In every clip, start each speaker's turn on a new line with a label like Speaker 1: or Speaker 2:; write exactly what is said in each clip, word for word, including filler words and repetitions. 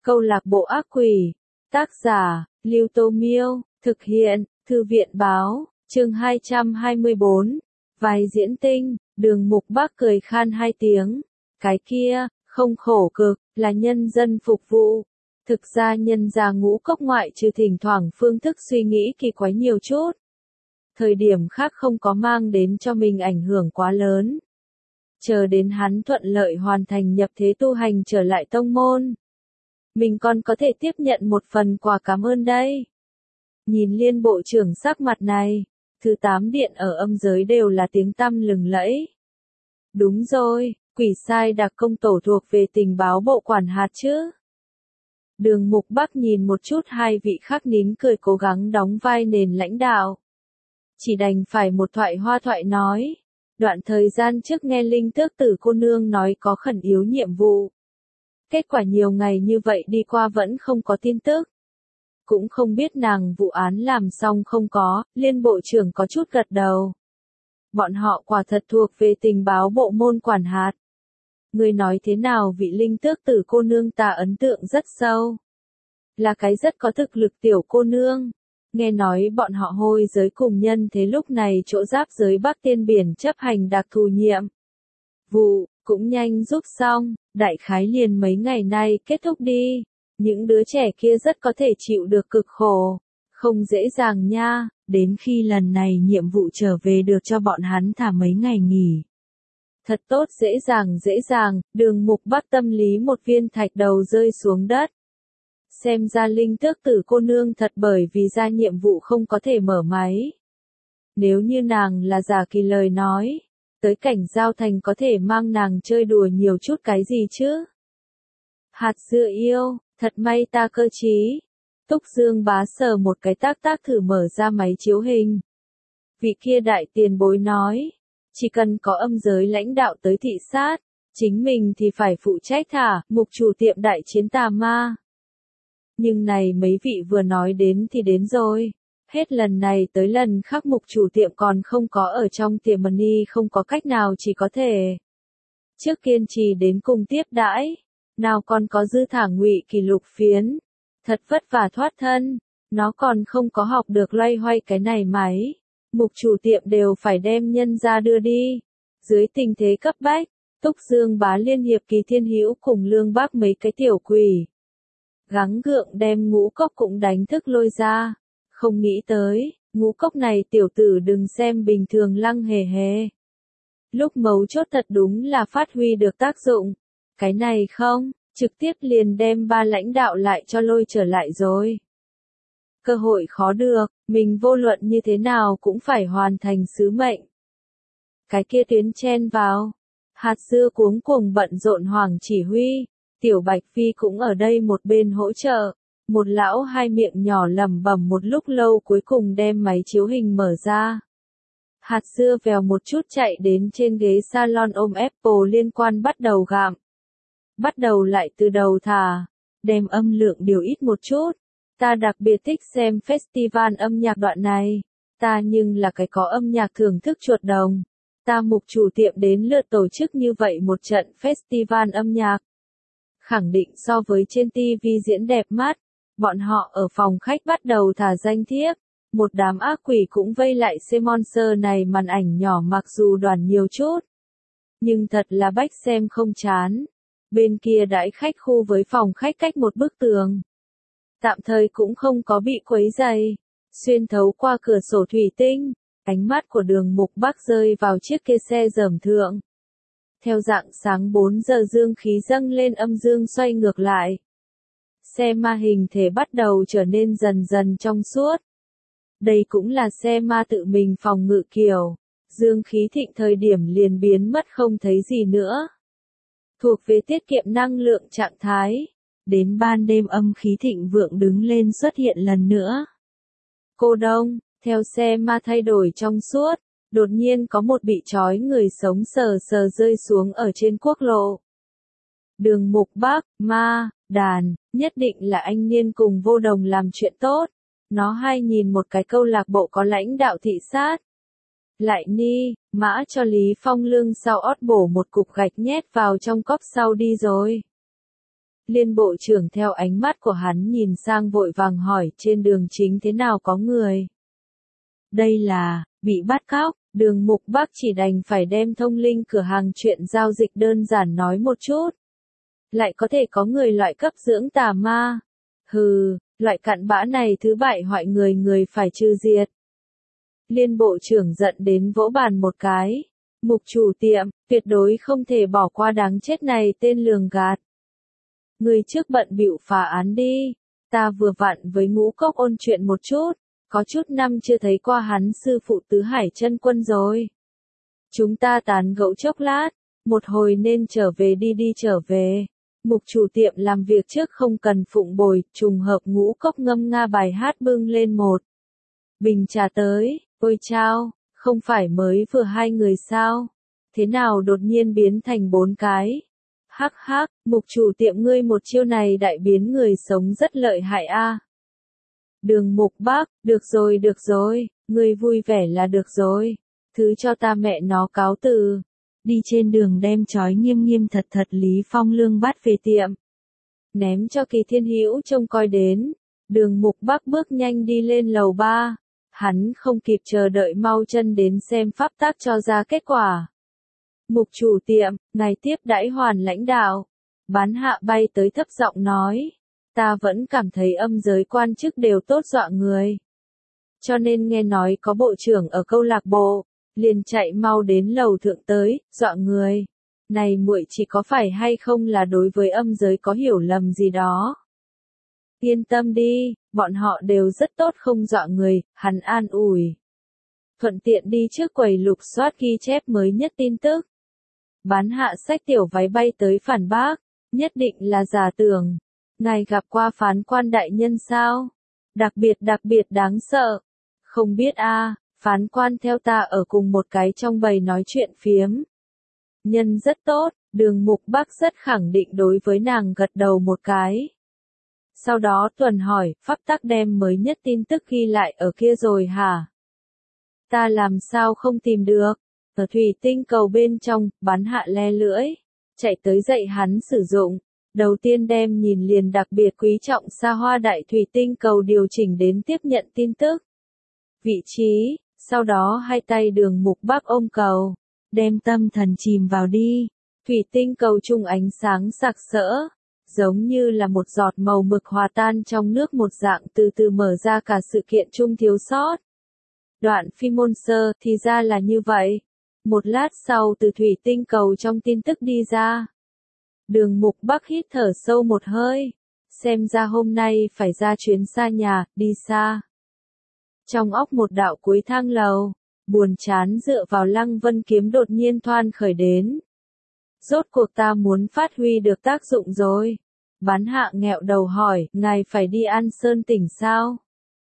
Speaker 1: Câu lạc bộ ác quỷ. Tác giả, Lưu Tô Miêu. Thực hiện, Thư viện Báo. Chương hai trăm hai mươi bốn. Vai diễn tinh. Đường Mục Bắc cười khan hai tiếng. Cái kia, không khổ cực, là nhân dân phục vụ. Thực ra nhân gia Ngũ Cốc ngoại trừ thỉnh thoảng phương thức suy nghĩ kỳ quái nhiều chút. Thời điểm khác không có mang đến cho mình ảnh hưởng quá lớn. Chờ đến hắn thuận lợi hoàn thành nhập thế tu hành trở lại tông môn. Mình còn có thể tiếp nhận một phần quà cảm ơn đây. Nhìn Liên bộ trưởng sắc mặt này, thứ tám điện ở âm giới đều là tiếng tăm lừng lẫy. Đúng rồi, quỷ sai đặc công tổ thuộc về tình báo bộ quản hạt chứ. Đường Mục Bắc nhìn một chút hai vị khác nín cười cố gắng đóng vai nền lãnh đạo. Chỉ đành phải một thoại hoa thoại nói. Đoạn thời gian trước nghe Linh Tước Tử cô nương nói có khẩn yếu nhiệm vụ. Kết quả nhiều ngày như vậy đi qua vẫn không có tin tức. Cũng không biết nàng vụ án làm xong không có, Liên bộ trưởng có chút gật đầu. Bọn họ quả thật thuộc về tình báo bộ môn quản hạt. Người nói thế nào vị Linh Tước Tử cô nương ta ấn tượng rất sâu. Là cái rất có thực lực tiểu cô nương. Nghe nói bọn họ hôi giới cùng nhân thế lúc này chỗ giáp giới Bắc Tiên Biển chấp hành đặc thù nhiệm. Vụ, cũng nhanh giúp xong, đại khái liền mấy ngày nay kết thúc đi. Những đứa trẻ kia rất có thể chịu được cực khổ. Không dễ dàng nha, đến khi lần này nhiệm vụ trở về được cho bọn hắn thả mấy ngày nghỉ. Thật tốt dễ dàng dễ dàng, Đường Mục Bắc tâm lý một viên thạch đầu rơi xuống đất. Xem ra Linh Tước Tử cô nương thật bởi vì ra nhiệm vụ không có thể mở máy. Nếu như nàng là giả kỳ lời nói, tới cảnh giao thành có thể mang nàng chơi đùa nhiều chút cái gì chứ? Hạt dưa yêu, thật may ta cơ trí. Túc Dương bá sờ một cái tác tác thử mở ra máy chiếu hình. Vị kia đại tiền bối nói, chỉ cần có âm giới lãnh đạo tới thị sát, chính mình thì phải phụ trách thả, mục chủ tiệm đại chiến tà ma. Nhưng này mấy vị vừa nói đến thì đến rồi. Hết lần này tới lần khác mục chủ tiệm còn không có ở trong tiệm money không có cách nào chỉ có thể. Trước kiên trì đến cùng tiếp đãi. Nào còn có dư thả ngụy kỷ lục phiến. Thật vất vả thoát thân. Nó còn không có học được loay hoay cái này máy. Mục chủ tiệm đều phải đem nhân ra đưa đi. Dưới tình thế cấp bách, Túc Dương bá liên hiệp Kỳ Thiên Hữu cùng Lương Bác mấy cái tiểu quỷ. Gắng gượng đem Ngũ Cốc cũng đánh thức lôi ra. Không nghĩ tới, Ngũ Cốc này tiểu tử đừng xem bình thường lăng hề hề. Lúc mấu chốt thật đúng là phát huy được tác dụng. Cái này không, trực tiếp liền đem ba lãnh đạo lại cho lôi trở lại rồi. Cơ hội khó được, mình vô luận như thế nào cũng phải hoàn thành sứ mệnh. Cái kia tuyến chen vào. Hạt dưa cuống cuồng bận rộn Hoàng chỉ huy. Tiểu Bạch Phi cũng ở đây một bên hỗ trợ. Một lão hai miệng nhỏ lẩm bẩm một lúc lâu cuối cùng đem máy chiếu hình mở ra. Hạt dưa vèo một chút chạy đến trên ghế salon ôm Apple liên quan bắt đầu gặm. Bắt đầu lại từ đầu thả. Đem âm lượng điều ít một chút. Ta đặc biệt thích xem festival âm nhạc đoạn này. Ta nhưng là cái có âm nhạc thưởng thức chuột đồng. Ta mục chủ tiệm đến lượt tổ chức như vậy một trận festival âm nhạc. Khẳng định so với trên ti vi diễn đẹp mắt. Bọn họ ở phòng khách bắt đầu thả danh thiếp. Một đám ác quỷ cũng vây lại C-Monster này màn ảnh nhỏ mặc dù đoàn nhiều chút. Nhưng thật là bách xem không chán. Bên kia đãi khách khu với phòng khách cách một bức tường. Tạm thời cũng không có bị quấy rầy. Xuyên thấu qua cửa sổ thủy tinh, ánh mắt của Đường Mục Bắc rơi vào chiếc kia xe dởm thượng. Theo dạng sáng bốn giờ dương khí dâng lên âm dương xoay ngược lại. Xe ma hình thể bắt đầu trở nên dần dần trong suốt. Đây cũng là xe ma tự mình phòng ngự kiểu. Dương khí thịnh thời điểm liền biến mất không thấy gì nữa. Thuộc về tiết kiệm năng lượng trạng thái. Đến ban đêm âm khí thịnh vượng đứng lên xuất hiện lần nữa. Cô đông, theo xe ma thay đổi trong suốt, đột nhiên có một bị trói người sống sờ sờ rơi xuống ở trên quốc lộ. Đường Mục Bắc, ma, đàn, nhất định là anh niên cùng Vô Đồng làm chuyện tốt. Nó hai nhìn một cái câu lạc bộ có lãnh đạo thị sát. Lại ni, mã cho Lý Phong lưng sau ót bổ một cục gạch nhét vào trong cốc sau đi rồi. Liên bộ trưởng theo ánh mắt của hắn nhìn sang vội vàng hỏi trên đường chính thế nào có người. Đây là, bị bắt cóc, Đường Mục Bắc chỉ đành phải đem thông linh cửa hàng chuyện giao dịch đơn giản nói một chút. Lại có thể có người loại cấp dưỡng tà ma. Hừ, loại cặn bã này thứ bại hoại người người phải trừ diệt. Liên bộ trưởng giận đến vỗ bàn một cái. Mục chủ tiệm, tuyệt đối không thể bỏ qua đáng chết này tên lường gạt. Người trước bận bịu phá án đi, ta vừa vặn với Ngũ Cốc ôn chuyện một chút, có chút năm chưa thấy qua hắn sư phụ Tứ Hải Chân Quân rồi. Chúng ta tán gẫu chốc lát, một hồi nên trở về đi đi trở về. Mục chủ tiệm làm việc trước không cần phụng bồi, trùng hợp Ngũ Cốc ngâm nga bài hát bưng lên một bình trà tới, ôi chao, không phải mới vừa hai người sao? Thế nào đột nhiên biến thành bốn cái? Hắc hắc, mục chủ tiệm ngươi một chiêu này đại biến người sống rất lợi hại a. Đường Mục Bắc, được rồi được rồi, ngươi vui vẻ là được rồi. Thứ cho ta mẹ nó cáo từ. Đi trên đường đem trói nghiêm nghiêm thật thật Lý Phong Lương bắt về tiệm. Ném cho Kỳ Thiên Hữu trông coi đến. Đường Mục Bắc bước nhanh đi lên lầu ba. Hắn không kịp chờ đợi mau chân đến xem pháp tác cho ra kết quả. Mục chủ tiệm, ngài tiếp đãi Hoàn lãnh đạo. Bán Hạ bay tới thấp giọng nói. Ta vẫn cảm thấy âm giới quan chức đều tốt dọa người. Cho nên nghe nói có bộ trưởng ở câu lạc bộ, liền chạy mau đến lầu thượng tới, dọa người. Này muội chỉ có phải hay không là đối với âm giới có hiểu lầm gì đó. Yên tâm đi, bọn họ đều rất tốt không dọa người, hắn an ủi. Thuận tiện đi trước quầy lục soát ghi chép mới nhất tin tức. Bán Hạ xách tiểu váy bay tới phản bác, nhất định là giả tưởng. Ngài gặp qua phán quan đại nhân sao? Đặc biệt đặc biệt đáng sợ. Không biết a, phán quan theo ta ở cùng một cái trong bầy nói chuyện phiếm. Nhân rất tốt, Đường Mục Bắc rất khẳng định đối với nàng gật đầu một cái. Sau đó tuần hỏi, pháp tắc đem mới nhất tin tức ghi lại ở kia rồi hả? Ta làm sao không tìm được? Ở thủy tinh cầu bên trong, Bán Hạ le lưỡi, chạy tới dạy hắn sử dụng. Đầu tiên đem nhìn liền đặc biệt quý trọng xa hoa đại thủy tinh cầu điều chỉnh đến tiếp nhận tin tức. Vị trí, sau đó hai tay Đường Mục Bắc ôm cầu, đem tâm thần chìm vào đi. Thủy tinh cầu chung ánh sáng sặc sỡ, giống như là một giọt màu mực hòa tan trong nước một dạng từ từ mở ra cả sự kiện chung thiếu sót. Đoạn phim môn sơ thì ra là như vậy. Một lát sau từ thủy tinh cầu trong tin tức đi ra. Đường Mục Bắc hít thở sâu một hơi. Xem ra hôm nay phải ra chuyến xa nhà, đi xa. Trong óc một đạo cuối thang lầu, buồn chán dựa vào Lăng Vân Kiếm đột nhiên thoan khởi đến. Rốt cuộc ta muốn phát huy được tác dụng rồi. Bán Hạ nghẹo đầu hỏi, ngài phải đi An Sơn tỉnh sao?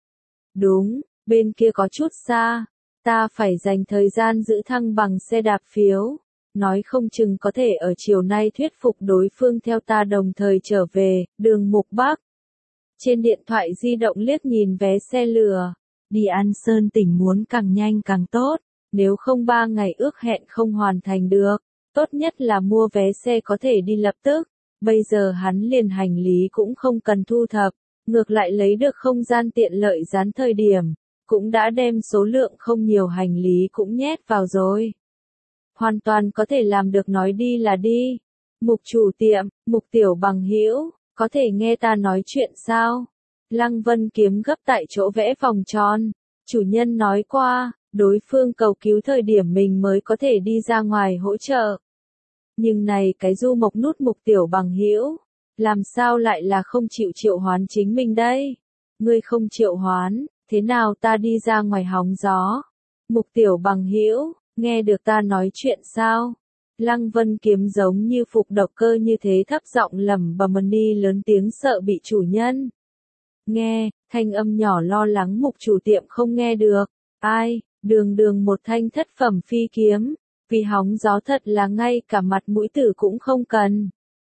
Speaker 1: Đúng, bên kia có chút xa. Ta phải dành thời gian giữ thăng bằng xe đạp phiếu. Nói không chừng có thể ở chiều nay thuyết phục đối phương theo ta đồng thời trở về, Đường Mục Bắc. Trên điện thoại di động liếc nhìn vé xe lửa. Đi An Sơn tỉnh muốn càng nhanh càng tốt, nếu không ba ngày ước hẹn không hoàn thành được. Tốt nhất là mua vé xe có thể đi lập tức. Bây giờ hắn liền hành lý cũng không cần thu thập, ngược lại lấy được không gian tiện lợi dán thời điểm. Cũng đã đem số lượng không nhiều hành lý cũng nhét vào rồi. Hoàn toàn có thể làm được nói đi là đi. Mục chủ tiệm, Mục tiểu bằng hữu, có thể nghe ta nói chuyện sao? Lăng Vân Kiếm gấp tại chỗ vẽ vòng tròn. Chủ nhân nói qua, đối phương cầu cứu thời điểm mình mới có thể đi ra ngoài hỗ trợ. Nhưng này cái du mộc nút Mục tiểu bằng hữu, làm sao lại là không chịu triệu hoán chính mình đây? Ngươi không triệu hoán, thế nào ta đi ra ngoài hóng gió? Mục tiểu bằng hữu, nghe được ta nói chuyện sao? Lăng Vân Kiếm giống như phục độc cơ như thế thấp giọng lẩm bẩm đi lớn tiếng sợ bị chủ nhân nghe, thanh âm nhỏ lo lắng Mục chủ tiệm không nghe được. Ai, đường đường một thanh thất phẩm phi kiếm, vì hóng gió thật là ngay cả mặt mũi tử cũng không cần.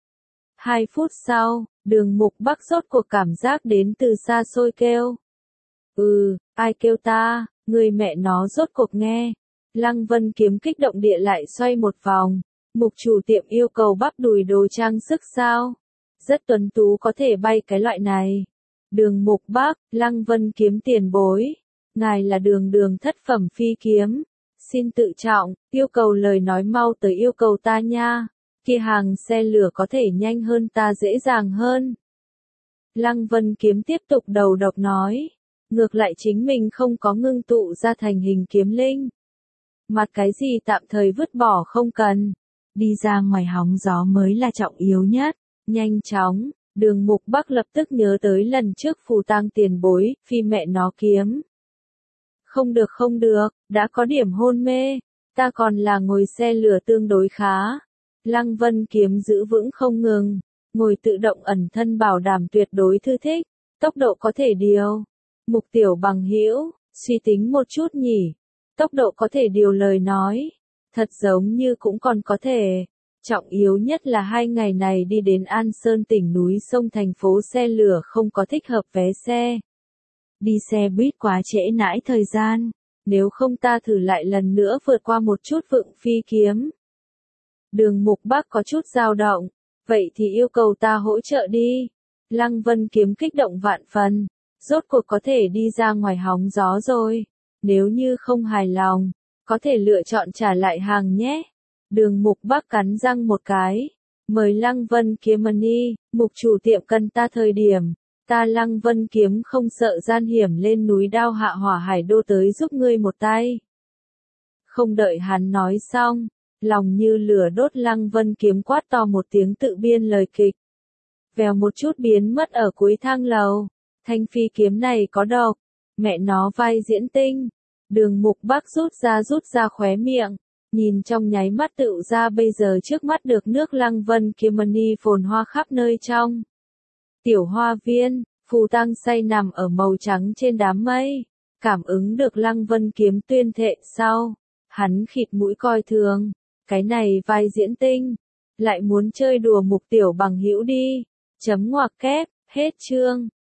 Speaker 1: Hai phút sau, Đường Mục Bắc rốt cuộc cảm giác đến từ xa xôi kêu. Ừ, ai kêu ta, người mẹ nó rốt cuộc nghe. Lăng Vân Kiếm kích động địa lại xoay một vòng. Mục chủ tiệm yêu cầu bắp đùi đồ trang sức sao? rất tuấn tú có thể bay cái loại này. Đường Mục Bác, Lăng Vân Kiếm tiền bối. Ngài là đường đường thất phẩm phi kiếm. Xin tự trọng, yêu cầu lời nói mau tới yêu cầu ta nha. Kia hàng xe lửa có thể nhanh hơn ta dễ dàng hơn. Lăng Vân Kiếm tiếp tục đầu độc nói. Ngược lại chính mình không có ngưng tụ ra thành hình kiếm linh. Mặt cái gì tạm thời vứt bỏ không cần. Đi ra ngoài hóng gió mới là trọng yếu nhất. Nhanh chóng, Đường Mục Bắc lập tức nhớ tới lần trước phù tang tiền bối, phi mẹ nó kiếm. Không được không được, đã có điểm hôn mê, ta còn là ngồi xe lửa tương đối khá. Lăng Vân Kiếm giữ vững không ngừng, ngồi tự động ẩn thân bảo đảm tuyệt đối thư thích, tốc độ có thể điều. Mục Tiểu Bằng hữu, suy tính một chút nhỉ, tốc độ có thể điều lời nói, thật giống như cũng còn có thể. Trọng yếu nhất là hai ngày này đi đến An Sơn tỉnh núi sông thành phố xe lửa không có thích hợp vé xe. Đi xe buýt quá trễ nãi thời gian, nếu không ta thử lại lần nữa vượt qua một chút vựng phi kiếm. Đường Mục Bắc có chút dao động, vậy thì yêu cầu ta hỗ trợ đi. Lăng Vân Kiếm kích động vạn phần, rốt cuộc có thể đi ra ngoài hóng gió rồi. Nếu như không hài lòng, có thể lựa chọn trả lại hàng nhé. Đường Mục Bắc cắn răng một cái, mời Lăng Vân Kiếm money, mục chủ tiệm cần ta thời điểm, ta Lăng Vân Kiếm không sợ gian hiểm lên núi đao hạ hỏa hải đô tới giúp ngươi một tay. Không đợi hắn nói xong, lòng như lửa đốt Lăng Vân Kiếm quát to một tiếng tự biên lời kịch. Vèo một chút biến mất ở cuối thang lầu, thanh phi kiếm này có độc, mẹ nó vai diễn tinh. Đường Mục Bắc rút ra rút ra khóe miệng. Nhìn trong nháy mắt tựu ra bây giờ trước mắt được nước Lăng Vân Kiếm money phồn hoa khắp nơi trong. Tiểu hoa viên, phù tang say nằm ở màu trắng trên đám mây. Cảm ứng được Lăng Vân Kiếm tuyên thệ sau. Hắn khịt mũi coi thường. Cái này vai diễn tinh. Lại muốn chơi đùa Mục Tiểu Bằng hữu đi. Chấm ngoặc kép, hết chương.